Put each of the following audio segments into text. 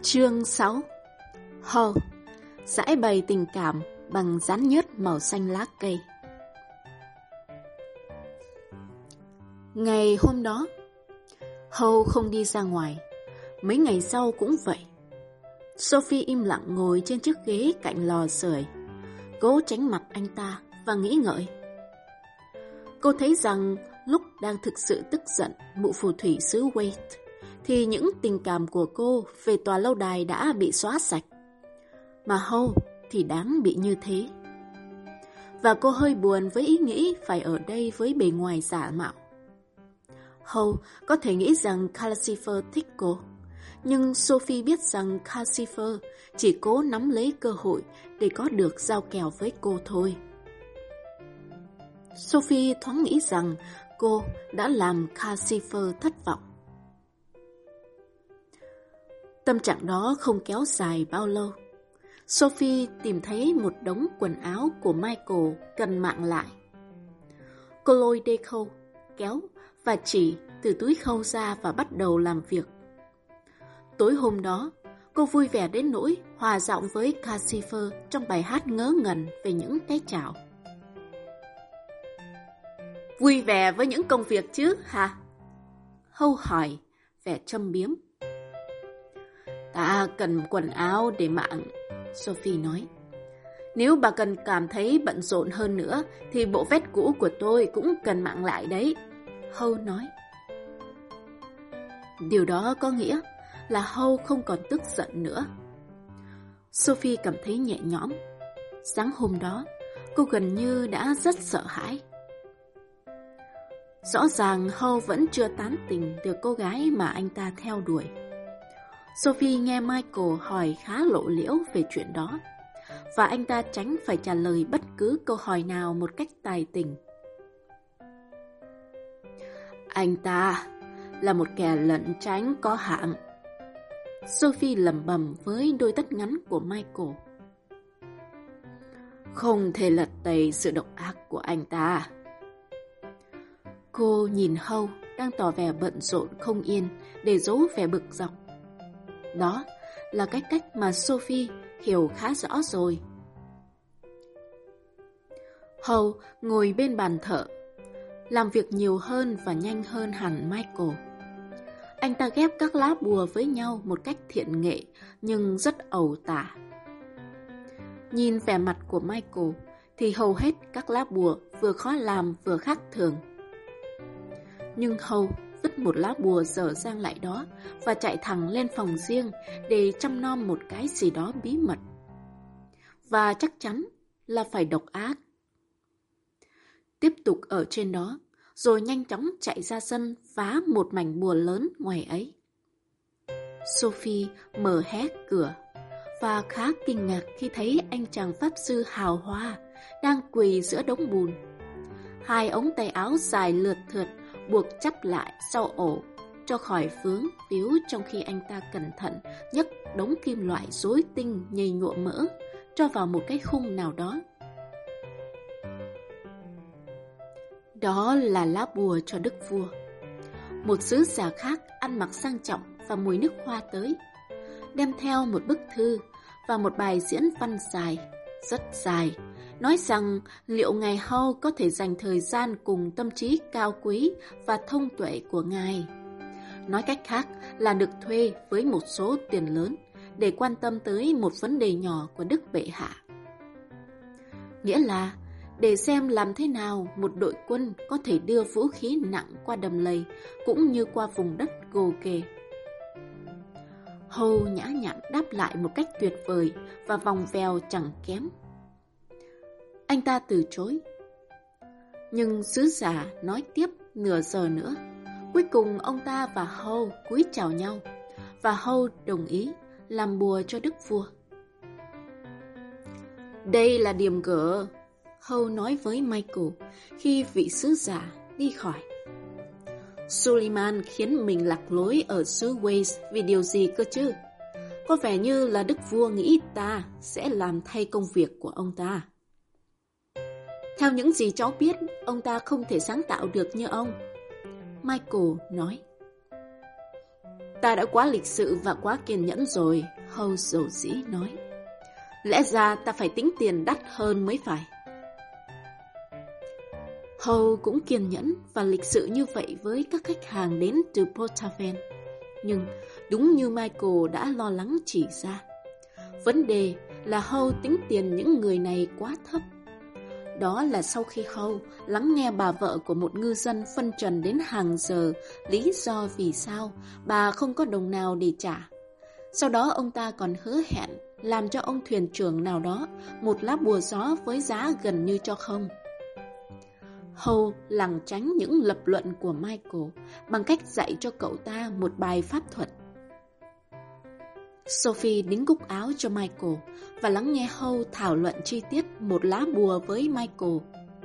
Chương 6. Hall giải bày tình cảm bằng dán nhớt màu xanh lá cây. Ngày hôm đó, Hall không đi ra ngoài. Mấy ngày sau cũng vậy. Sophie im lặng ngồi trên chiếc ghế cạnh lò sưởi, cố tránh mặt anh ta và nghĩ ngợi. Cô thấy rằng lúc đang thực sự tức giận mụ phù thủy xứ Wade, thì những tình cảm của cô về tòa lâu đài đã bị xóa sạch, mà Hall thì đáng bị như thế. Và cô hơi buồn với ý nghĩ phải ở đây với bề ngoài giả mạo. Hall có thể nghĩ rằng Calcifer thích cô, nhưng Sophie biết rằng Calcifer chỉ cố nắm lấy cơ hội để có được giao kèo với cô thôi. Sophie thoáng nghĩ rằng cô đã làm Calcifer thất vọng. Tâm trạng đó không kéo dài bao lâu. Sophie tìm thấy một đống quần áo của Michael cần mạng lại. Cô lôi dây khâu, kéo và chỉ từ túi khâu ra và bắt đầu làm việc. Tối hôm đó, cô vui vẻ đến nỗi hòa giọng với Calcifer trong bài hát ngớ ngẩn về những cái chảo. Vui vẻ với những công việc chứ hả? Hâu hỏi, vẻ châm biếm. Ta cần quần áo để mạng, Sophie nói. Nếu bà cần cảm thấy bận rộn hơn nữa, thì bộ vest cũ của tôi cũng cần mạng lại đấy, Hâu nói. Điều đó có nghĩa là Hâu không còn tức giận nữa. Sophie cảm thấy nhẹ nhõm. Sáng hôm đó, cô gần như đã rất sợ hãi. Rõ ràng Hâu vẫn chưa tán tỉnh được cô gái mà anh ta theo đuổi. Sophie nghe Michael hỏi khá lộ liễu về chuyện đó, và anh ta tránh phải trả lời bất cứ câu hỏi nào một cách tài tình. Anh ta là một kẻ lẩn tránh có hạng, Sophie lẩm bẩm với đôi tất ngắn của Michael. Không thể lật tẩy sự độc ác của anh ta. Cô nhìn Hâu đang tỏ vẻ bận rộn không yên để giấu vẻ bực dọc. Đó là cái cách mà Sophie hiểu khá rõ rồi. Hâu ngồi bên bàn thợ, làm việc nhiều hơn và nhanh hơn hẳn Michael. Anh ta ghép các lá bùa với nhau một cách thiện nghệ nhưng rất ẩu tả. Nhìn vẻ mặt của Michael thì hầu hết các lá bùa vừa khó làm vừa khác thường. Nhưng Hâu vứt một lá bùa dở dang lại đó và chạy thẳng lên phòng riêng để chăm nom một cái gì đó bí mật. Và chắc chắn là phải độc ác. Tiếp tục ở trên đó, rồi nhanh chóng chạy ra sân phá một mảnh bùa lớn ngoài ấy. Sophie mở hé cửa và khá kinh ngạc khi thấy anh chàng pháp sư hào hoa đang quỳ giữa đống bùn. Hai ống tay áo dài lượt thượt buộc chắp lại sau ổ cho khỏi vướng víu, trong khi anh ta cẩn thận nhấc đống kim loại rối tinh nhầy nhụa mỡ cho vào một cái khung nào đó. Đó là lá bùa cho đức vua. Một sứ giả khác ăn mặc sang trọng và mùi nước hoa tới, đem theo một bức thư và một bài diễn văn dài, rất dài, nói rằng liệu ngài Hall có thể dành thời gian cùng tâm trí cao quý và thông tuệ của ngài. Nói cách khác là được thuê với một số tiền lớn để quan tâm tới một vấn đề nhỏ của Đức Bệ Hạ. Nghĩa là để xem làm thế nào một đội quân có thể đưa vũ khí nặng qua đầm lầy cũng như qua vùng đất gồ ghề. Hầu nhã nhặn đáp lại một cách tuyệt vời và vòng vèo chẳng kém. Anh ta từ chối. Nhưng sứ giả nói tiếp nửa giờ nữa. Cuối cùng ông ta và Hầu cúi chào nhau, và Hầu đồng ý làm bùa cho đức vua. Đây là điểm gỡ, Hầu nói với Michael khi vị sứ giả đi khỏi. Suleiman khiến mình lạc lối ở xứ Wales vì điều gì cơ chứ? Có vẻ như là đức vua nghĩ ta sẽ làm thay công việc của ông ta. Theo những gì cháu biết, ông ta không thể sáng tạo được như ông, Michael nói. Ta đã quá lịch sự và quá kiên nhẫn rồi, Howe dầu dĩ nói. Lẽ ra ta phải tính tiền đắt hơn mới phải. Howe cũng kiên nhẫn và lịch sự như vậy với các khách hàng đến từ Portaven. Nhưng đúng như Michael đã lo lắng chỉ ra, vấn đề là Howe tính tiền những người này quá thấp. Đó là sau khi Howe lắng nghe bà vợ của một ngư dân phân trần đến hàng giờ lý do vì sao bà không có đồng nào để trả. Sau đó ông ta còn hứa hẹn làm cho ông thuyền trưởng nào đó một lá bùa gió với giá gần như cho không. Howe lảng tránh những lập luận của Michael bằng cách dạy cho cậu ta một bài pháp thuật. Sophie đính cúc áo cho Michael và lắng nghe Howe thảo luận chi tiết một lá bùa với Michael.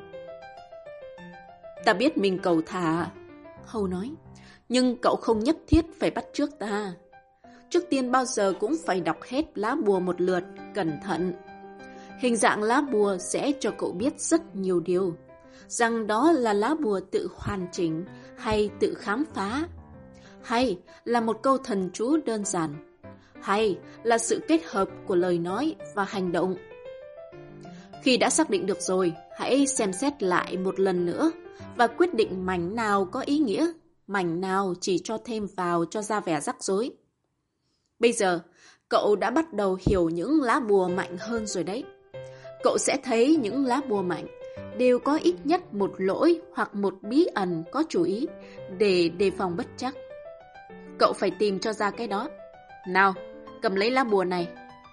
Ta biết mình cầu thả, Howe nói, nhưng cậu không nhất thiết phải bắt chước ta. Trước tiên bao giờ cũng phải đọc hết lá bùa một lượt, cẩn thận. Hình dạng lá bùa sẽ cho cậu biết rất nhiều điều, rằng đó là lá bùa tự hoàn chỉnh hay tự khám phá, hay là một câu thần chú đơn giản, hay là sự kết hợp của lời nói và hành động. Khi đã xác định được rồi, hãy xem xét lại một lần nữa và quyết định mảnh nào có ý nghĩa, mảnh nào chỉ cho thêm vào cho ra vẻ rắc rối. Bây giờ, cậu đã bắt đầu hiểu những lá bùa mạnh hơn rồi đấy. Cậu sẽ thấy những lá bùa mạnh đều có ít nhất một lỗi hoặc một bí ẩn có chú ý để đề phòng bất trắc. Cậu phải tìm cho ra cái đó. Nào, cầm lấy lá bùa này.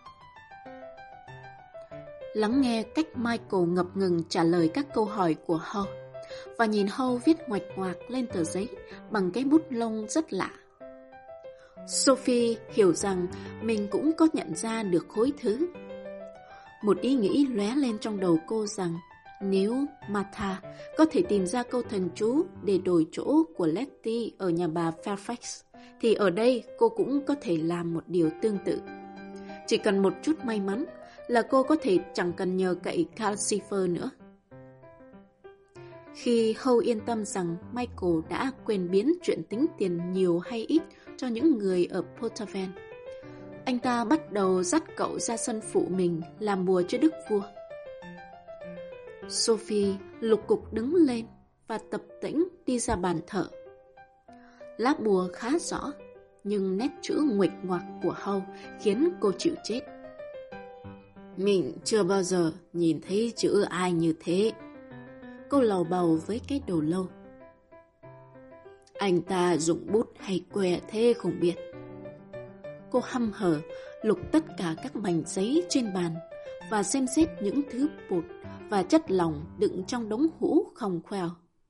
Lắng nghe cách Michael ngập ngừng trả lời các câu hỏi của Howe và nhìn Howe viết ngoạch ngoạc lên tờ giấy bằng cái bút lông rất lạ. Sophie hiểu rằng mình cũng có nhận ra được khối thứ. Một ý nghĩ lóe lên trong đầu cô rằng nếu Martha có thể tìm ra câu thần chú để đổi chỗ của Letty ở nhà bà Fairfax, thì ở đây cô cũng có thể làm một điều tương tự. Chỉ cần một chút may mắn là cô có thể chẳng cần nhờ cậy Calcifer nữa. Khi Howe yên tâm rằng Michael đã quên biến chuyện tính tiền nhiều hay ít cho những người ở Portaven, anh ta bắt đầu dắt cậu ra sân phụ mình làm bùa cho đức vua. Sophie lục cục đứng lên và tập tễnh đi ra bàn thờ. Lá bùa khá rõ, nhưng nét chữ nguệch ngoạc của Howe khiến cô chịu chết. Mình chưa bao giờ nhìn thấy chữ ai như thế, cô lầu bầu với cái đầu lâu. Anh ta dùng bút hay que thế không biết. Cô hăm hở lục tất cả các mảnh giấy trên bàn và xem xét những thứ bột và chất lỏng đựng trong đống hũ khòng khoèo.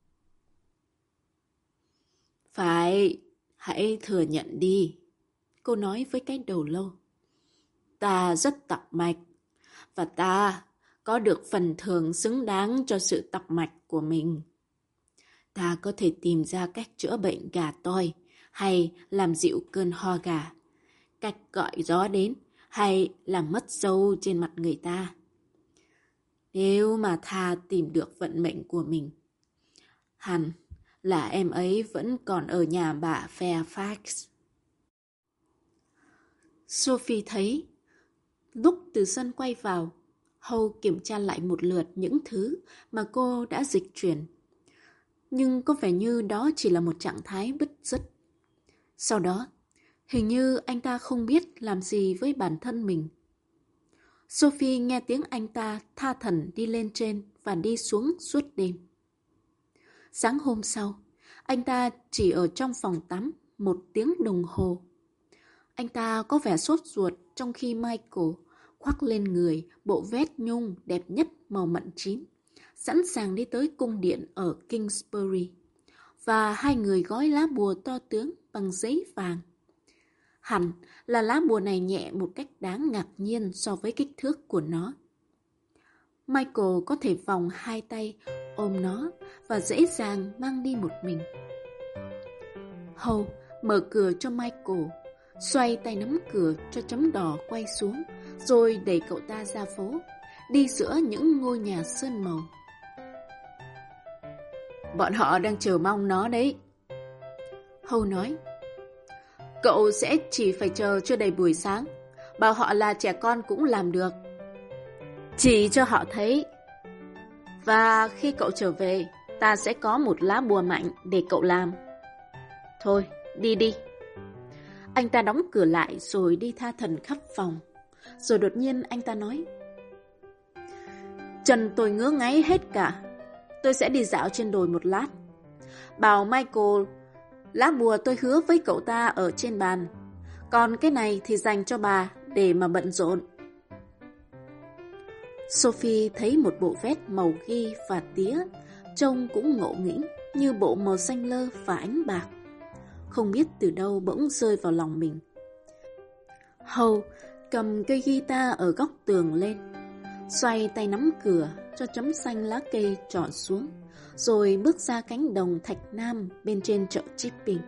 Phải, hãy thừa nhận đi, cô nói với cái đầu lâu. Ta rất tọc mạch, và ta có được phần thưởng xứng đáng cho sự tọc mạch của mình. Ta có thể tìm ra cách chữa bệnh gà toi hay làm dịu cơn ho gà, cách gọi gió đến hay làm mất dâu trên mặt người ta. Nếu mà Tha tìm được vận mệnh của mình, hẳn là em ấy vẫn còn ở nhà bà Fairfax. Sophie thấy, lúc từ sân quay vào, Howe kiểm tra lại một lượt những thứ mà cô đã dịch chuyển. Nhưng có vẻ như đó chỉ là một trạng thái bứt rứt. Sau đó, hình như anh ta không biết làm gì với bản thân mình. Sophie nghe tiếng anh ta tha thẩn đi lên trên và đi xuống suốt đêm. Sáng hôm sau, anh ta chỉ ở trong phòng tắm 1 tiếng đồng hồ. Anh ta có vẻ sốt ruột trong khi Michael khoác lên người bộ vest nhung đẹp nhất màu mận chín, sẵn sàng đi tới cung điện ở Kingsbury, và hai người gói lá bùa to tướng bằng giấy vàng. Hẳn là lá bùa này nhẹ một cách đáng ngạc nhiên so với kích thước của nó. Michael có thể vòng 2 tay ôm nó và dễ dàng mang đi một mình. Howe mở cửa cho Michael, xoay tay nắm cửa cho chấm đỏ quay xuống, rồi đẩy cậu ta ra phố, đi giữa những ngôi nhà sơn màu. Bọn họ đang chờ mong nó đấy, Howe nói. Cậu sẽ chỉ phải chờ cho đầy buổi sáng. Bảo họ là trẻ con cũng làm được. Chỉ cho họ thấy. Và khi cậu trở về, ta sẽ có một lá bùa mạnh để cậu làm. Thôi, đi đi. Anh ta đóng cửa lại rồi đi tha thẩn khắp phòng. Rồi đột nhiên anh ta nói: chân tôi ngứa ngáy hết cả. Tôi sẽ đi dạo trên đồi một lát. Bảo Michael, lá bùa tôi hứa với cậu ta ở trên bàn. Còn cái này thì dành cho bà để mà bận rộn. Sophie thấy một bộ vest màu ghi và tía, trông cũng ngộ nghĩnh như bộ màu xanh lơ và ánh bạc. Không biết từ đâu bỗng rơi vào lòng mình. Hầu cầm cây guitar ở góc tường lên, xoay tay nắm cửa cho chấm xanh lá cây trỏ xuống, rồi bước ra cánh đồng Thạch Nam bên trên chợ Chipping.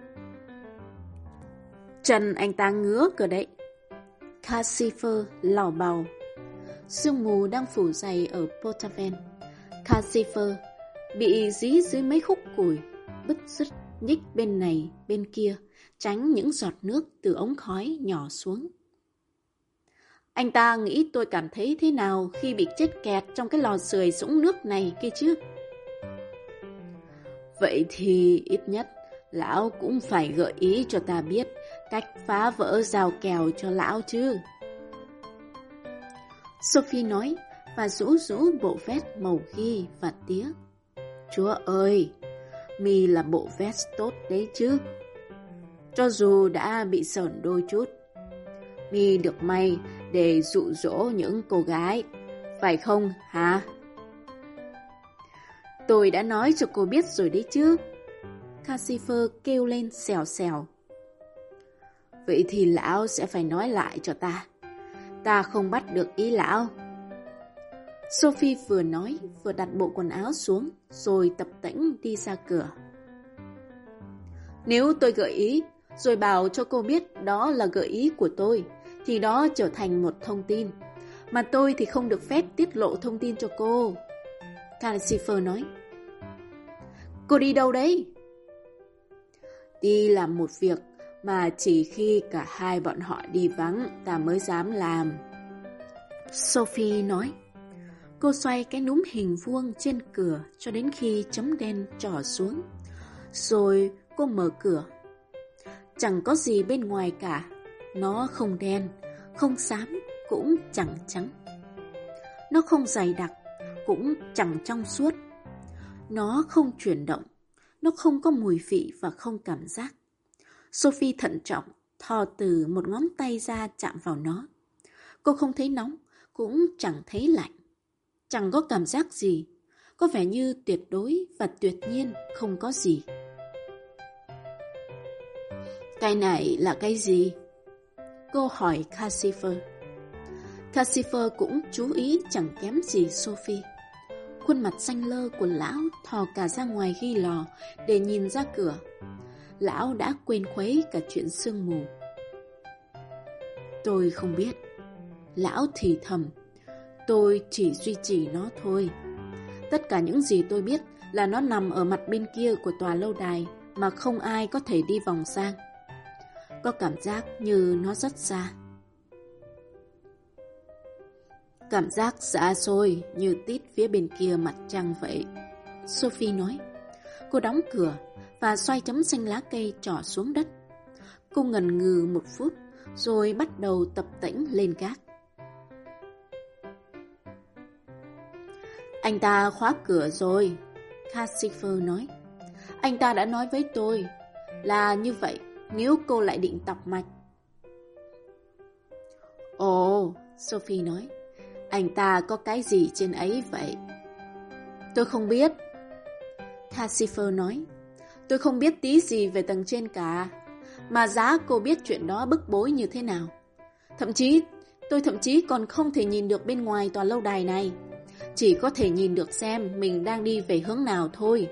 Chân anh ta ngứa cơ đấy. Cassifer lảo bào. Sương mù đang phủ dày ở Portaven. Cassifer bị dí dưới mấy khúc củi, bứt rứt nhích bên này bên kia, tránh những giọt nước từ ống khói nhỏ xuống. Anh ta nghĩ tôi cảm thấy thế nào khi bị chết kẹt trong cái lò sưởi sũng nước này kia chứ? Vậy thì ít nhất lão cũng phải gợi ý cho ta biết cách phá vỡ rào kèo cho lão chứ. Sophie nói và rũ bộ vest màu ghi và tía. Chúa ơi, mi là bộ vest tốt đấy chứ. Cho dù đã bị sởn đôi chút, mi được may để dụ dỗ những cô gái, phải không hả? Tôi đã nói cho cô biết rồi đấy chứ. Cassifer kêu lên xèo xèo. Vậy thì lão sẽ phải nói lại cho ta. Ta không bắt được ý lão. Sophie vừa nói vừa đặt bộ quần áo xuống, rồi tập tễnh đi ra cửa. Nếu tôi gợi ý, rồi bảo cho cô biết đó là gợi ý của tôi, thì đó trở thành một thông tin. Mà tôi thì không được phép tiết lộ thông tin cho cô. Cassifer nói. Cô đi đâu đấy? Đi làm một việc mà chỉ khi cả hai bọn họ đi vắng ta mới dám làm. Sophie nói. Cô xoay cái núm hình vuông trên cửa cho đến khi chấm đen trỏ xuống. Rồi cô mở cửa. Chẳng có gì bên ngoài cả. Nó không đen, không xám, cũng chẳng trắng. Nó không dày đặc, cũng chẳng trong suốt. Nó không chuyển động, nó không có mùi vị và không cảm giác. Sophie thận trọng thò từ một ngón tay ra chạm vào nó. Cô không thấy nóng, cũng chẳng thấy lạnh. Chẳng có cảm giác gì, có vẻ như tuyệt đối và tuyệt nhiên không có gì. Cái này là cái gì? Cô hỏi Cassifer. Cassifer cũng chú ý chẳng kém gì Sophie. Khuôn mặt xanh lơ của lão thò cả ra ngoài ghi lò để nhìn ra cửa. Lão đã quên khuấy cả chuyện sương mù. Tôi không biết. Lão thì thầm. Tôi chỉ duy trì nó thôi. Tất cả những gì tôi biết là nó nằm ở mặt bên kia của tòa lâu đài mà không ai có thể đi vòng sang. Có cảm giác như nó rất xa. Cảm giác xa xôi như tít phía bên kia mặt trăng vậy. Sophie nói. Cô đóng cửa và xoay chấm xanh lá cây trỏ xuống đất. Cô ngần ngừ một phút rồi bắt đầu tập tễnh lên gác. Anh ta khóa cửa rồi, Cassifer nói. Anh ta đã nói với tôi là như vậy nếu cô lại định tọc mạch. Ồ, Sophie nói. Anh ta có cái gì trên ấy vậy? Tôi không biết. Cassifer nói. Tôi không biết tí gì về tầng trên cả. Mà giá cô biết chuyện đó bức bối như thế nào. Tôi thậm chí còn không thể nhìn được bên ngoài tòa lâu đài này. Chỉ có thể nhìn được xem mình đang đi về hướng nào thôi.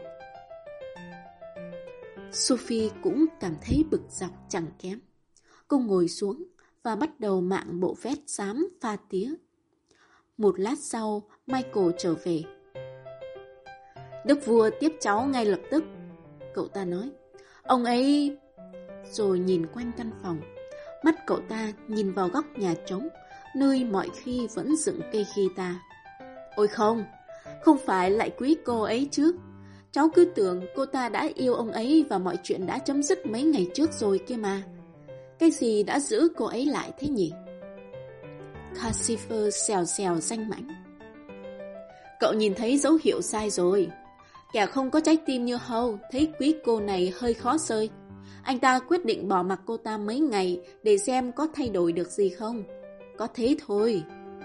Sophie cũng cảm thấy bực dọc chẳng kém. Cô ngồi xuống và bắt đầu mạng bộ vest xám pha tía. Một lát sau, Michael trở về. Đức vua tiếp cháu ngay lập tức, cậu ta nói. Ông ấy... Rồi nhìn quanh căn phòng. Mắt cậu ta nhìn vào góc nhà trống, nơi mọi khi vẫn dựng cây guitar. Ôi không, không phải lại quý cô ấy chứ. Cháu cứ tưởng cô ta đã yêu ông ấy và mọi chuyện đã chấm dứt mấy ngày trước rồi kia mà. Cái gì đã giữ cô ấy lại thế nhỉ? Calcifer xèo xèo danh mãnh. Cậu nhìn thấy dấu hiệu sai rồi. Kẻ không có trái tim như Hầu thấy quý cô này hơi khó xơi. Anh ta quyết định bỏ mặc cô ta mấy ngày để xem có thay đổi được gì không. Có thế thôi.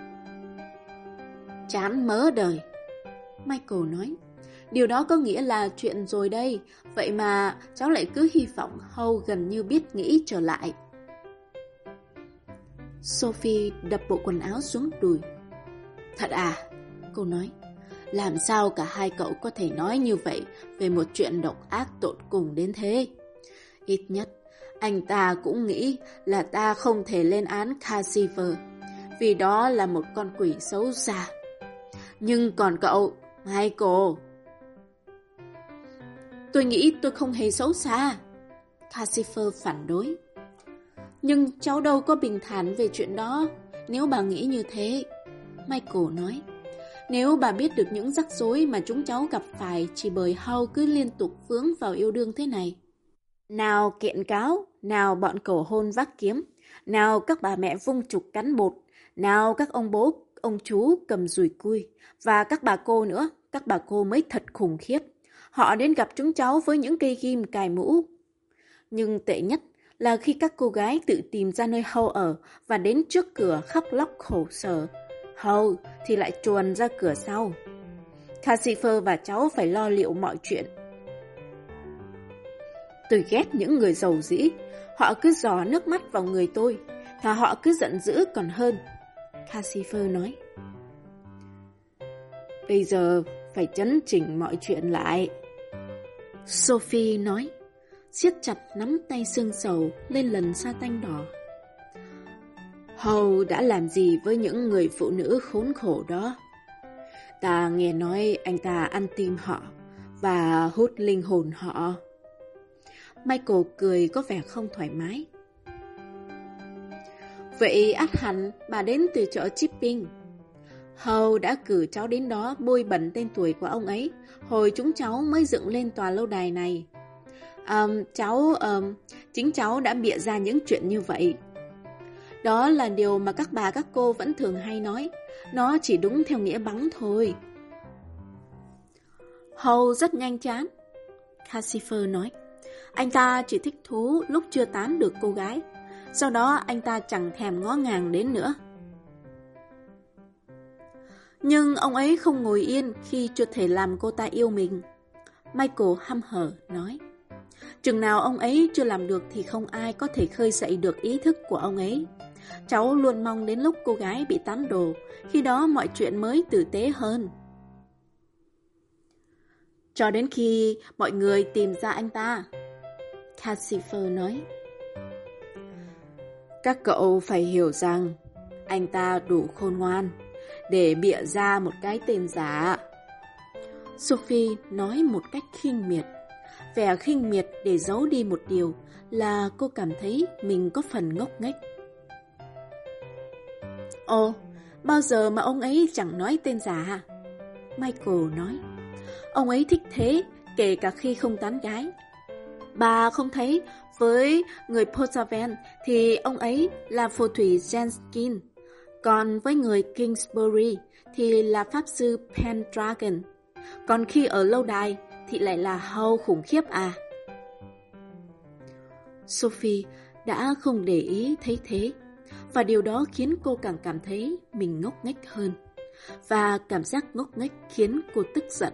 Chán mớ đời, Michael nói. Điều đó có nghĩa là chuyện rồi đây. Vậy mà cháu lại cứ hy vọng Hầu gần như biết nghĩ trở lại. Sophie đập bộ quần áo xuống đùi. Thật à? Cô nói. Làm sao cả hai cậu có thể nói như vậy về một chuyện độc ác tột cùng đến thế? Ít nhất, anh ta cũng nghĩ là ta không thể lên án Calcifer, vì đó là một con quỷ xấu xa. Nhưng còn cậu, Michael... Tôi nghĩ tôi không hề xấu xa, Calcifer phản đối. Nhưng cháu đâu có bình thản về chuyện đó, nếu bà nghĩ như thế, Michael nói. Nếu bà biết được những rắc rối mà chúng cháu gặp phải chỉ bởi Hầu cứ liên tục vướng vào yêu đương thế này. Nào kiện cáo, nào bọn cầu hôn vác kiếm, nào các bà mẹ vung trục cắn bột, nào các ông bố, ông chú cầm dùi cui, và các bà cô nữa, các bà cô mới thật khủng khiếp. Họ đến gặp chúng cháu với những cây ghim cài mũ. Nhưng tệ nhất là khi các cô gái tự tìm ra nơi Hầu ở và đến trước cửa khóc lóc khổ sở. Hầu thì lại chuồn ra cửa sau. Calcifer và cháu phải lo liệu mọi chuyện. Tôi ghét những người giàu dĩ. Họ cứ giò nước mắt vào người tôi, thà họ cứ giận dữ còn hơn, Calcifer nói. Bây giờ phải chấn chỉnh mọi chuyện lại, Sophie nói, siết chặt nắm tay xương sầu lên lần sa tanh đỏ. Hầu đã làm gì với những người phụ nữ khốn khổ đó? Ta nghe nói anh ta ăn tim họ và hút linh hồn họ. Michael cười có vẻ không thoải mái. Vậy ắt hẳn bà đến từ chợ Chipping. Hầu đã cử cháu đến đó bôi bẩn tên tuổi của ông ấy hồi chúng cháu mới dựng lên tòa lâu đài này. Chính cháu đã bịa ra những chuyện như vậy. Đó là điều mà các bà các cô vẫn thường hay nói. Nó chỉ đúng theo nghĩa bóng thôi. Hầu rất nhanh chán, Calcifer nói. Anh ta chỉ thích thú lúc chưa tán được cô gái. Sau đó anh ta chẳng thèm ngó ngàng đến nữa. Nhưng ông ấy không ngồi yên khi chưa thể làm cô ta yêu mình, Michael hăm hở nói. Chừng nào ông ấy chưa làm được thì không ai có thể khơi dậy được ý thức của ông ấy. Cháu luôn mong đến lúc cô gái bị tán đồ, khi đó mọi chuyện mới tử tế hơn. Cho đến khi mọi người tìm ra anh ta, Calcifer nói. Các cậu phải hiểu rằng anh ta đủ khôn ngoan để bịa ra một cái tên giả. Sophie nói một cách khinh miệt. Vẻ khinh miệt để giấu đi một điều là cô cảm thấy mình có phần ngốc nghếch. Ồ, bao giờ mà ông ấy chẳng nói tên giả hả? Michael nói. Ông ấy thích thế, kể cả khi không tán gái. Bà không thấy với người Portaven thì ông ấy là phù thủy Jenskin, còn với người Kingsbury thì là pháp sư Pendragon, còn khi ở lâu đài thì lại là Hầu khủng khiếp à? Sophie đã không để ý thấy thế, và điều đó khiến cô càng cảm thấy mình ngốc nghếch hơn, và cảm giác ngốc nghếch khiến cô tức giận.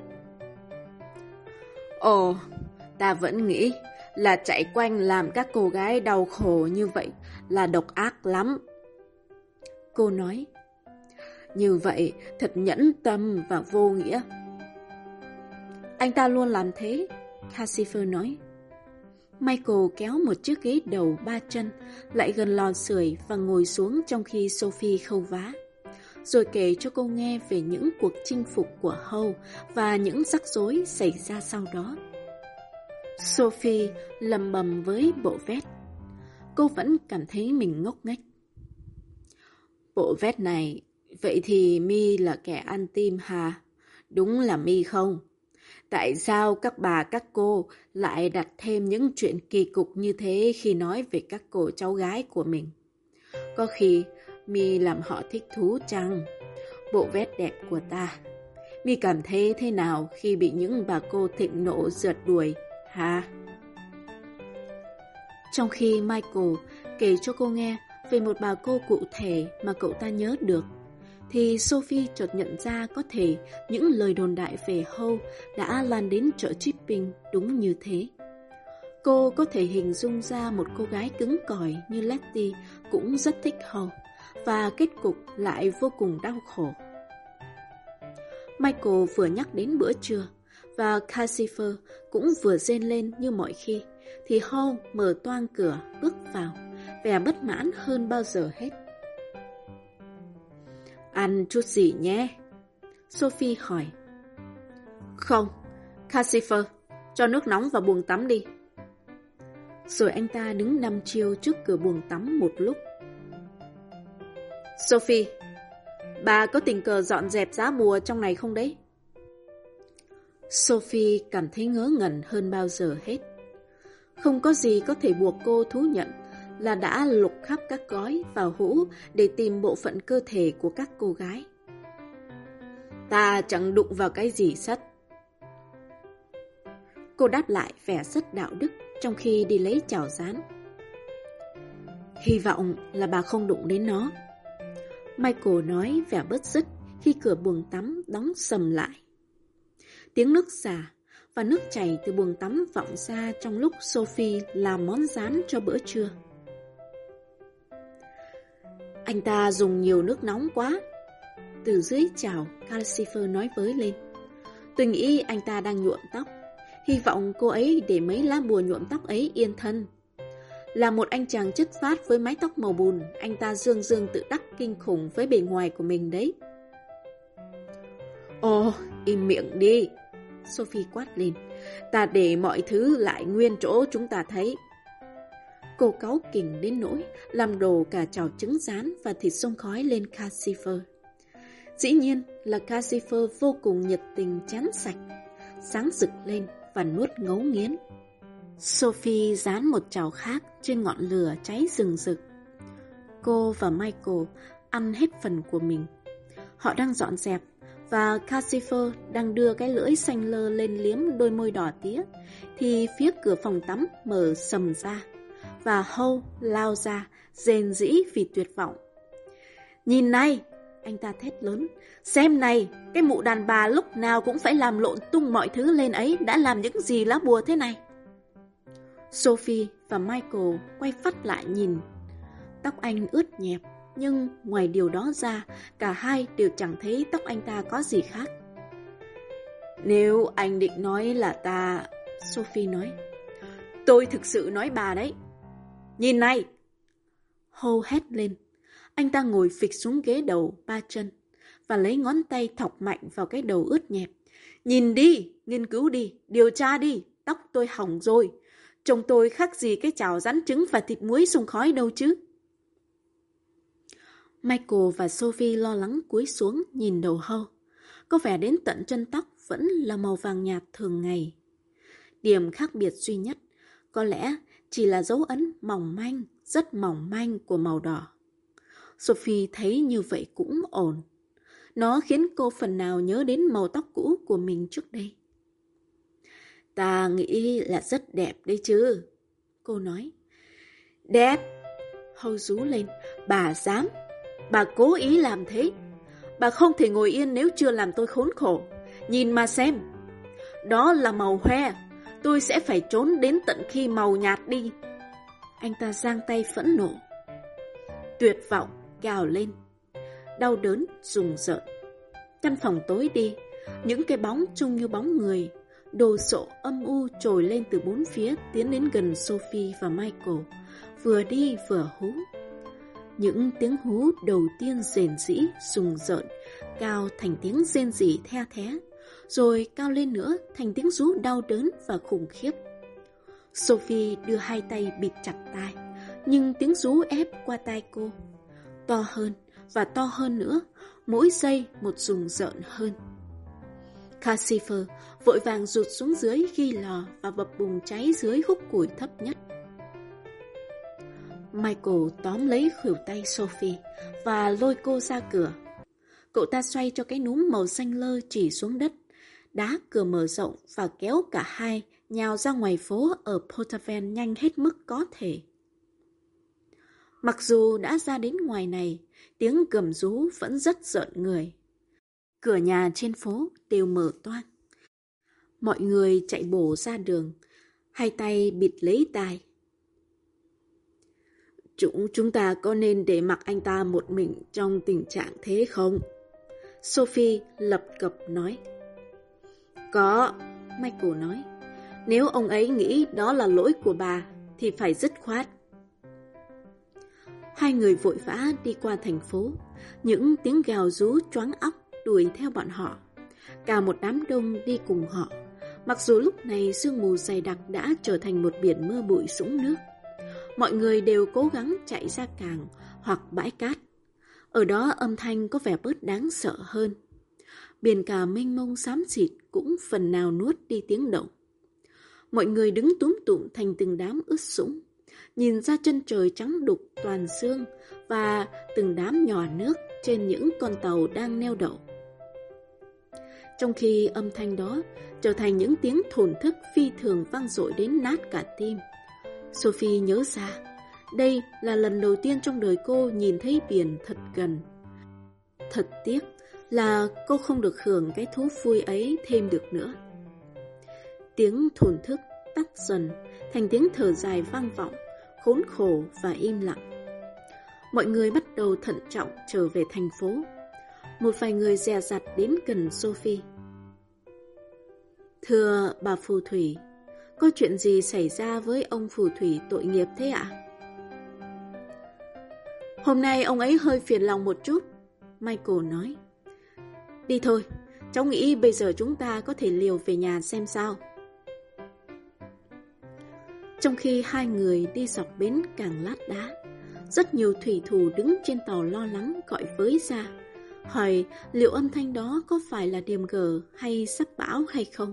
Ồ, ta vẫn nghĩ là chạy quanh làm các cô gái đau khổ như vậy là độc ác lắm. Cô nói, như vậy thật nhẫn tâm và vô nghĩa. Anh ta luôn làm thế, Calcifer nói. Michael kéo một chiếc ghế đầu 3 chân lại gần lò sưởi và ngồi xuống trong khi Sophie khâu vá, rồi kể cho cô nghe về những cuộc chinh phục của Hầu và những rắc rối xảy ra sau đó. Sophie lầm bầm với bộ vest. Cô vẫn cảm thấy mình ngốc nghếch. Bộ vest này, vậy thì Mi là kẻ ăn tim hả? Đúng là Mi không? Tại sao các bà các cô lại đặt thêm những chuyện kỳ cục như thế khi nói về các cô cháu gái của mình? Có khi Mi làm họ thích thú chăng? Bộ vest đẹp của ta. Mi cảm thấy thế nào khi bị những bà cô thịnh nộ rượt đuổi, hả? Trong khi Michael kể cho cô nghe về một bà cô cụ thể mà cậu ta nhớ được, thì Sophie chợt nhận ra có thể những lời đồn đại về Howe đã lan đến chợ Chipping đúng như thế. Cô có thể hình dung ra một cô gái cứng cỏi như Letty cũng rất thích Howe, và kết cục lại vô cùng đau khổ. Michael vừa nhắc đến bữa trưa, và Calcifer cũng vừa rên lên như mọi khi, thì Howe mở toang cửa bước vào, vẻ bất mãn hơn bao giờ hết. Ăn chút gì nhé? Sophie hỏi. Không, Calcifer, cho nước nóng vào buồng tắm đi. Rồi anh ta đứng đăm chiêu trước cửa buồng tắm một lúc. Sophie, bà có tình cờ dọn dẹp giá bùa trong này không đấy? Sophie cảm thấy ngớ ngẩn hơn bao giờ hết. Không có gì có thể buộc cô thú nhận là đã lục khắp các gói và hũ để tìm bộ phận cơ thể của các cô gái. Ta chẳng đụng vào cái gì sắt. Cô đáp lại vẻ rất đạo đức trong khi đi lấy chảo rán. Hy vọng là bà không đụng đến nó. Michael nói vẻ bứt rứt khi cửa buồng tắm đóng sầm lại. Tiếng nước xả và nước chảy từ buồng tắm vọng ra trong lúc Sophie làm món rán cho bữa trưa. Anh ta dùng nhiều nước nóng quá. Từ dưới chảo, Calcifer nói với lên. Tôi nghĩ anh ta đang nhuộm tóc. Hy vọng cô ấy để mấy lá bùa nhuộm tóc ấy yên thân. Là một anh chàng chất phác với mái tóc màu bùn, anh ta dương dương tự đắc kinh khủng với bề ngoài của mình đấy. Ồ, im miệng đi, Sophie quát lên. Ta để mọi thứ lại nguyên chỗ chúng ta thấy. Cô cáu kỉnh đến nỗi làm đổ cả chảo trứng rán và thịt xông khói lên Calcifer. Dĩ nhiên là Calcifer vô cùng nhiệt tình chán sạch, sáng rực lên và nuốt ngấu nghiến. Sophie dán một chảo khác trên ngọn lửa cháy rừng rực. Cô và Michael ăn hết phần của mình. Họ đang dọn dẹp và Calcifer đang đưa cái lưỡi xanh lơ lên liếm đôi môi đỏ tía, thì phía cửa phòng tắm mở sầm ra và Howe lao ra rền rĩ vì tuyệt vọng. Nhìn này, anh ta thét lớn, xem này, cái mụ đàn bà lúc nào cũng phải làm lộn tung mọi thứ lên ấy đã làm những gì lá bùa thế này. Sophie và Michael quay phắt lại nhìn. Tóc anh ướt nhẹp, nhưng ngoài điều đó ra, cả hai đều chẳng thấy tóc anh ta có gì khác. Nếu anh định nói là ta... Sophie nói. Tôi thực sự nói bà đấy. Nhìn này! Howe hét lên. Anh ta ngồi phịch xuống ghế đầu ba chân và lấy ngón tay thọc mạnh vào cái đầu ướt nhẹp. Nhìn đi, nghiên cứu đi, điều tra đi, tóc tôi hỏng rồi. Trông tôi khác gì cái chảo rán trứng và thịt muối xông khói đâu chứ. Michael và Sophie lo lắng cúi xuống nhìn đầu Howe. Có vẻ đến tận chân tóc vẫn là màu vàng nhạt thường ngày. Điểm khác biệt duy nhất có lẽ chỉ là dấu ấn mỏng manh, rất mỏng manh của màu đỏ. Sophie thấy như vậy cũng ổn. Nó khiến cô phần nào nhớ đến màu tóc cũ của mình trước đây. Ta nghĩ là rất đẹp đấy chứ, cô nói. Đẹp? Howe rú lên. Bà dám? Bà cố ý làm thế. Bà không thể ngồi yên nếu chưa làm tôi khốn khổ. Nhìn mà xem. Đó là màu hoe. Tôi sẽ phải trốn đến tận khi màu nhạt đi. Anh ta giang tay phẫn nộ. Tuyệt vọng gào lên. Đau đớn rùng rợn. Căn phòng tối đi. Những cái bóng trông như bóng người, đồ sộ âm u trồi lên từ bốn phía, tiến đến gần Sophie và Michael, vừa đi vừa hú. Những tiếng hú đầu tiên rền rĩ, rùng rợn, cao thành tiếng rên rỉ the thé, rồi cao lên nữa thành tiếng rú đau đớn và khủng khiếp. Sophie đưa hai tay bịt chặt tai, Nhưng tiếng rú ép qua tai cô, to hơn và to hơn nữa, mỗi giây một rùng rợn hơn. Calcifer vội vàng rụt xuống dưới ghi lò và bập bùng cháy dưới húc củi thấp nhất. Michael tóm lấy khuỷu tay Sophie và lôi cô ra cửa. Cậu ta xoay cho cái núm màu xanh lơ chỉ xuống đất, đá cửa mở rộng và kéo cả hai nhào ra ngoài phố ở Portaven nhanh hết mức có thể. Mặc dù đã ra đến ngoài này, tiếng gầm rú vẫn rất rợn người. Cửa nhà trên phố đều mở toang. Mọi người chạy bổ ra đường, hai tay bịt lấy tai. Chúng ta có nên để mặc anh ta một mình trong tình trạng thế không? Sophie lập cập nói. Có, Michael nói. Nếu ông ấy nghĩ đó là lỗi của bà, thì phải dứt khoát. Hai người vội vã đi qua thành phố, những tiếng gào rú choáng óc đuổi theo bọn họ. Cả một đám đông đi cùng họ, mặc dù lúc này sương mù dày đặc đã trở thành một biển mưa bụi sũng nước. Mọi người đều cố gắng chạy ra cảng hoặc bãi cát. Ở đó âm thanh có vẻ bớt đáng sợ hơn. Biển cả mênh mông xám xịt cũng phần nào nuốt đi tiếng động. Mọi người đứng túm tụm thành từng đám ướt sũng, nhìn ra chân trời trắng đục toàn sương và từng đám nhỏ nước trên những con tàu đang neo đậu. Trong khi âm thanh đó trở thành những tiếng thổn thức phi thường vang dội đến nát cả tim, Sophie nhớ ra, đây là lần đầu tiên trong đời cô nhìn thấy biển thật gần. Thật tiếc là cô không được hưởng cái thú vui ấy thêm được nữa. Tiếng thổn thức tắt dần thành tiếng thở dài vang vọng, khốn khổ và im lặng. Mọi người bắt đầu thận trọng trở về thành phố. Một vài người dè dặt đến gần Sophie. Thưa bà phù thủy, có chuyện gì xảy ra với ông phù thủy tội nghiệp thế ạ? Hôm nay ông ấy hơi phiền lòng một chút, Michael nói. Đi thôi, cháu nghĩ bây giờ chúng ta có thể liều về nhà xem sao. Trong khi hai người đi dọc bến cảng lát đá, rất nhiều thủy thủ đứng trên tàu lo lắng gọi với ra, hỏi liệu âm thanh đó có phải là điềm gở hay sắp bão hay không.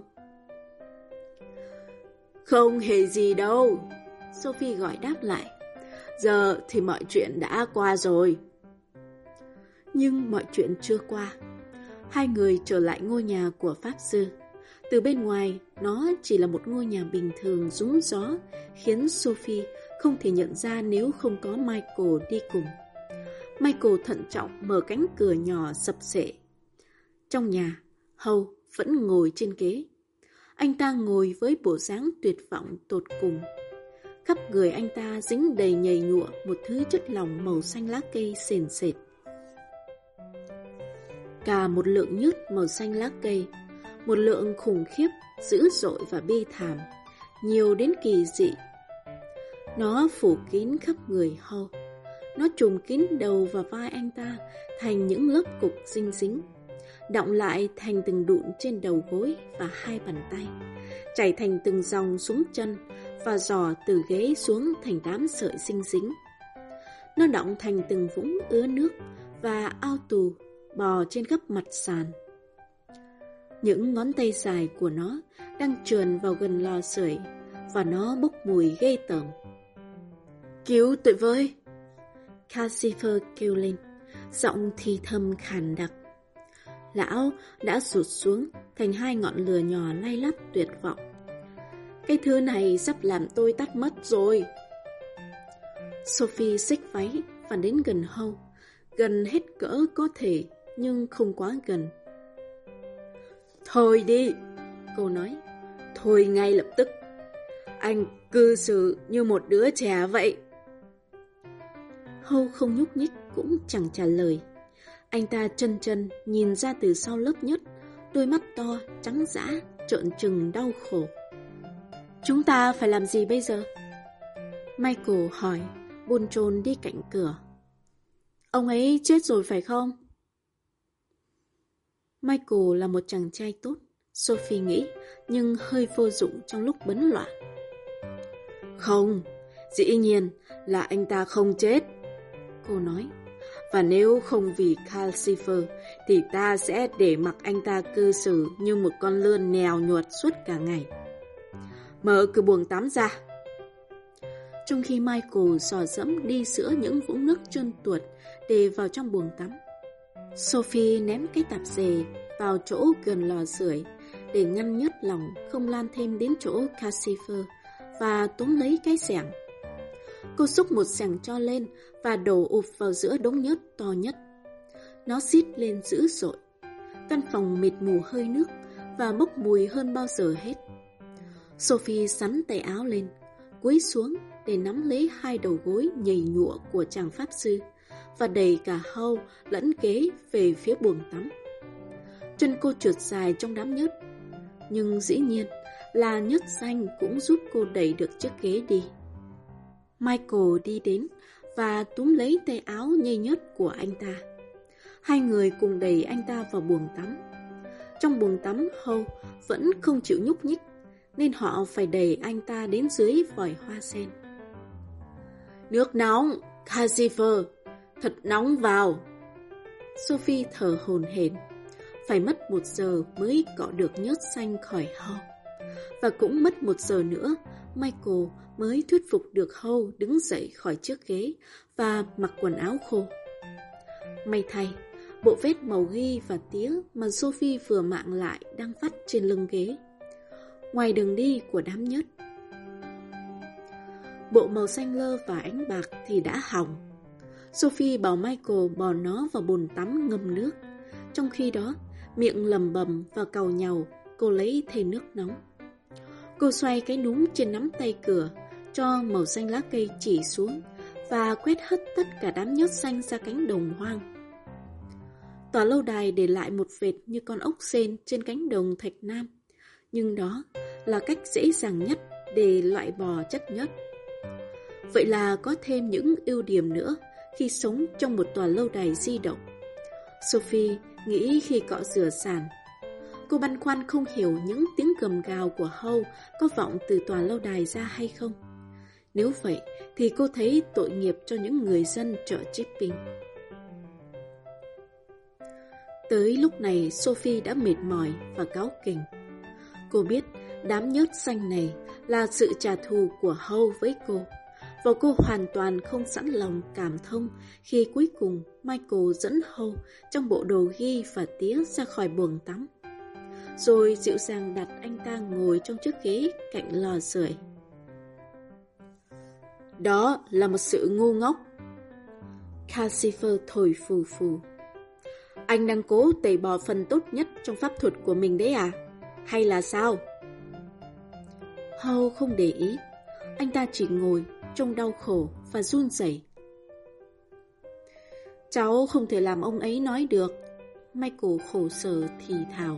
Không hề gì đâu, Sophie gọi đáp lại. Giờ thì mọi chuyện đã qua rồi. Nhưng mọi chuyện chưa qua. Hai người trở lại ngôi nhà của Pháp Sư. Từ bên ngoài, nó chỉ là một ngôi nhà bình thường rúng gió, khiến Sophie không thể nhận ra nếu không có Michael đi cùng. Michael thận trọng mở cánh cửa nhỏ sập sệ. Trong nhà, Howe vẫn ngồi trên ghế. Anh ta ngồi với bộ dáng tuyệt vọng tột cùng. Khắp người anh ta dính đầy nhầy nhụa một thứ chất lỏng màu xanh lá cây sền sệt. Cả một lượng nhớt màu xanh lá cây, một lượng khủng khiếp, dữ dội và bi thảm, nhiều đến kỳ dị. Nó phủ kín khắp người Howe. Nó trùm kín đầu và vai anh ta thành những lớp cục dinh dính, đọng lại thành từng đụn trên đầu gối và hai bàn tay, chảy thành từng dòng xuống chân và giò từ ghế xuống thành đám sợi dinh dính. Nó đọng thành từng vũng ứa nước và ao tù bò trên khắp mặt sàn. Những ngón tay dài của nó đang trườn vào gần lò sưởi và nó bốc mùi ghê tởm. Cứu tôi với! Calcifer kêu lên, giọng thì thầm khàn đặc. Lão đã sụt xuống thành hai ngọn lửa nhỏ lay lắt tuyệt vọng. Cái thứ này sắp làm tôi tắt mất rồi. Sophie xích váy và đến gần Howe, gần hết cỡ có thể nhưng không quá gần. Thôi đi, cô nói. Thôi ngay lập tức. Anh cư xử như một đứa trẻ vậy. Howe không nhúc nhích cũng chẳng trả lời. Anh ta chân chân nhìn ra từ sau lớp nhớt, đôi mắt to, trắng dã, trợn trừng đau khổ. Chúng ta phải làm gì bây giờ? Michael hỏi, bồn chồn đi cạnh cửa. Ông ấy chết rồi phải không? Michael là một chàng trai tốt, Sophie nghĩ, nhưng hơi vô dụng trong lúc bấn loạn. Không, Dĩ nhiên là anh ta không chết, cô nói. Và nếu không vì Calcifer thì ta sẽ để mặc anh ta cư xử như một con lươn nèo nhuột suốt cả ngày. Mở cửa buồng tắm ra. Trong khi Michael dò dẫm đi giữa những vũng nước trơn tuột để vào trong buồng tắm, Sophie ném cái tạp dề vào chỗ gần lò sưởi để ngăn nhớt lỏng không lan thêm đến chỗ Calcifer và túm lấy cái xẻng. Cô xúc một xẻng cho lên và đổ ụp vào giữa đống nhớt to nhất. Nó rít lên dữ dội. Căn phòng mịt mù hơi nước và bốc mùi hơn bao giờ hết. Sophie xắn tay áo lên, cúi xuống để nắm lấy hai đầu gối nhầy nhụa của chàng pháp sư và đẩy cả Hâu lẫn kế về phía buồng tắm. Chân cô trượt dài trong đám nhớt, nhưng dĩ nhiên là nhớt xanh cũng giúp cô đẩy được chiếc ghế đi. Michael đi đến và túm lấy tay áo nhây nhớt của anh ta. Hai người cùng đẩy anh ta vào buồng tắm. Trong buồng tắm, Hâu vẫn không chịu nhúc nhích, nên họ phải đẩy anh ta đến dưới vòi hoa sen. Nước nóng, Calcifer, thật nóng vào. Sophie thở hổn hển. Phải mất 1 giờ mới cọ được nhớt xanh khỏi Hâu. Và cũng mất 1 giờ nữa, Michael mới thuyết phục được Hâu đứng dậy khỏi chiếc ghế và mặc quần áo khô. May thay, bộ vết màu ghi và tía mà Sophie vừa mạng lại đang vắt trên lưng ghế, ngoài đường đi của đám nhớt. Bộ màu xanh lơ và ánh bạc thì đã hỏng. Sophie bảo Michael bỏ nó vào bồn tắm ngâm nước. Trong khi đó, miệng lầm bầm và càu nhàu, cô lấy thề nước nóng. Cô xoay cái núm trên nắm tay cửa, cho màu xanh lá cây chỉ xuống và quét hất tất cả đám nhớt xanh ra cánh đồng hoang. Tòa lâu đài để lại một vệt như con ốc sên trên cánh đồng thạch nam, nhưng đó là cách dễ dàng nhất để loại bỏ chất nhớt. Vậy là có thêm những ưu điểm nữa khi sống trong một tòa lâu đài di động. Sophie nghĩ khi cọ rửa sàn. Cô băn khoăn không hiểu những tiếng gầm gào của Hâu có vọng từ tòa lâu đài ra hay không. Nếu vậy thì cô thấy tội nghiệp cho những người dân chợ Chipping. Tới lúc này Sophie đã mệt mỏi và cáu kỉnh. Cô biết đám nhớt xanh này là sự trả thù của Hâu với cô, và cô hoàn toàn không sẵn lòng cảm thông khi cuối cùng Michael dẫn Hâu trong bộ đồ ghi và tía ra khỏi buồng tắm, rồi dịu dàng đặt anh ta ngồi trong chiếc ghế cạnh lò sưởi. Đó là một sự ngu ngốc, Calcifer thổi phù phù. Anh đang cố tẩy bỏ phần tốt nhất trong pháp thuật của mình đấy à? Hay là sao? Hâu không để ý. Anh ta chỉ ngồi trông đau khổ và run rẩy. Cháu không thể làm ông ấy nói được, Michael khổ sở thì thào.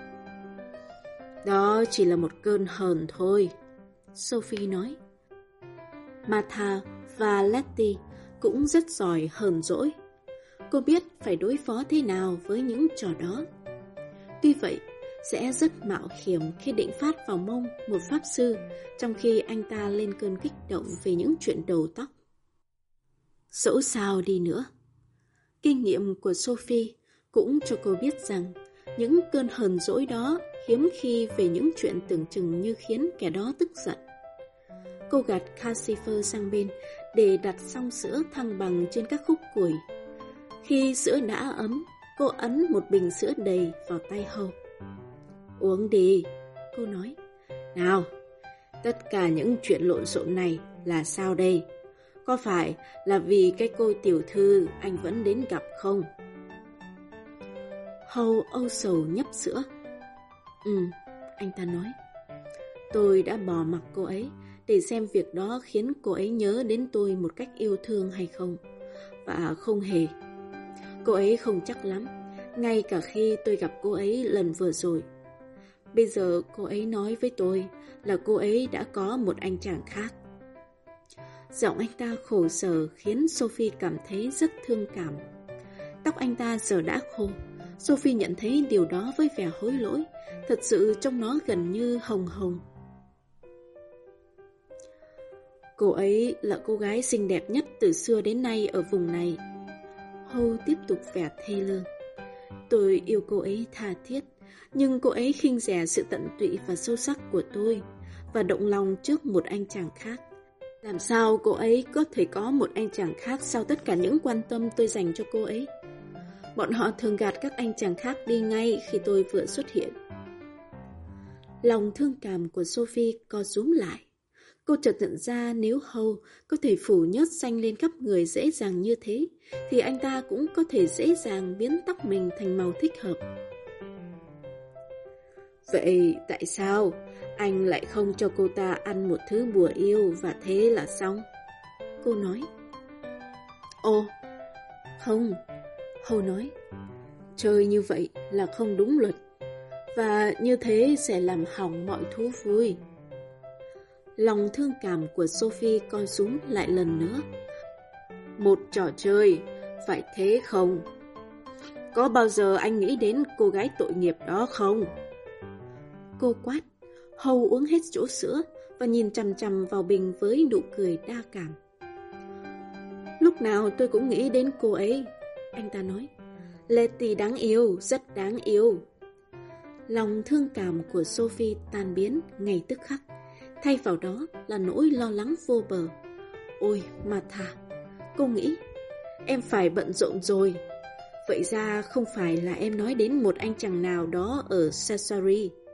Đó chỉ là một cơn hờn thôi, Sophie nói. Martha và Letty cũng rất giỏi hờn dỗi. Cô biết phải đối phó thế nào với những trò đó. Tuy vậy, sẽ rất mạo hiểm khi định phát vào mông một pháp sư trong khi anh ta lên cơn kích động về những chuyện đầu tóc. Dẫu sao đi nữa, kinh nghiệm của Sophie cũng cho cô biết rằng những cơn hờn dỗi đó hiếm khi về những chuyện tưởng chừng như khiến kẻ đó tức giận. Cô gạt Calcifer sang bên để đặt xong sữa thăng bằng trên các khúc củi. Khi sữa đã ấm, cô ấn một bình sữa đầy vào tay Hâu. Uống đi, cô nói. Nào, tất cả những chuyện lộn xộn này là sao đây? Có phải là vì cái cô tiểu thư anh vẫn đến gặp không? Hâu âu sầu nhấp sữa. Anh ta nói. Tôi đã bỏ mặc cô ấy để xem việc đó khiến cô ấy nhớ đến tôi một cách yêu thương hay không. Và không hề. Cô ấy không chắc lắm, ngay cả khi tôi gặp cô ấy lần vừa rồi. Bây giờ cô ấy nói với tôi là cô ấy đã có một anh chàng khác. Giọng anh ta khổ sở khiến Sophie cảm thấy rất thương cảm. Tóc anh ta giờ đã khô. Sophie nhận thấy điều đó với vẻ hối lỗi. Thật sự trông nó gần như hồng hồng. Cô ấy là cô gái xinh đẹp nhất từ xưa đến nay ở vùng này. Howe tiếp tục vẻ thê lương. Tôi yêu cô ấy tha thiết, nhưng cô ấy khinh rẻ sự tận tụy và sâu sắc của tôi và động lòng trước một anh chàng khác. Làm sao cô ấy có thể có một anh chàng khác sau tất cả những quan tâm tôi dành cho cô ấy? Bọn họ thường gạt các anh chàng khác đi ngay khi tôi vừa xuất hiện. Lòng thương cảm của Sophie co rúm lại. Cô chợt nhận ra nếu Howe có thể phủ nhớt xanh lên khắp người dễ dàng như thế, thì anh ta cũng có thể dễ dàng biến tóc mình thành màu thích hợp. Vậy tại sao anh lại không cho cô ta ăn một thứ bùa yêu và thế là xong? Cô nói. Ồ, không, Howe nói. Chơi như vậy là không đúng luật, và như thế sẽ làm hỏng mọi thú vui. Lòng thương cảm của Sophie co rúm lại lần nữa. Một trò chơi, phải thế không? Có bao giờ anh nghĩ đến cô gái tội nghiệp đó không? Cô quát. Howe uống hết chỗ sữa và nhìn chằm chằm vào bình với nụ cười đa cảm. Lúc nào tôi cũng nghĩ đến cô ấy, anh ta nói. Letty đáng yêu, rất đáng yêu. Lòng thương cảm của Sophie tan biến ngay tức khắc. Thay vào đó là nỗi lo lắng vô bờ. Ôi Martha, cô nghĩ, em phải bận rộn rồi. Vậy ra không phải là em nói đến một anh chàng nào đó ở Caesarea.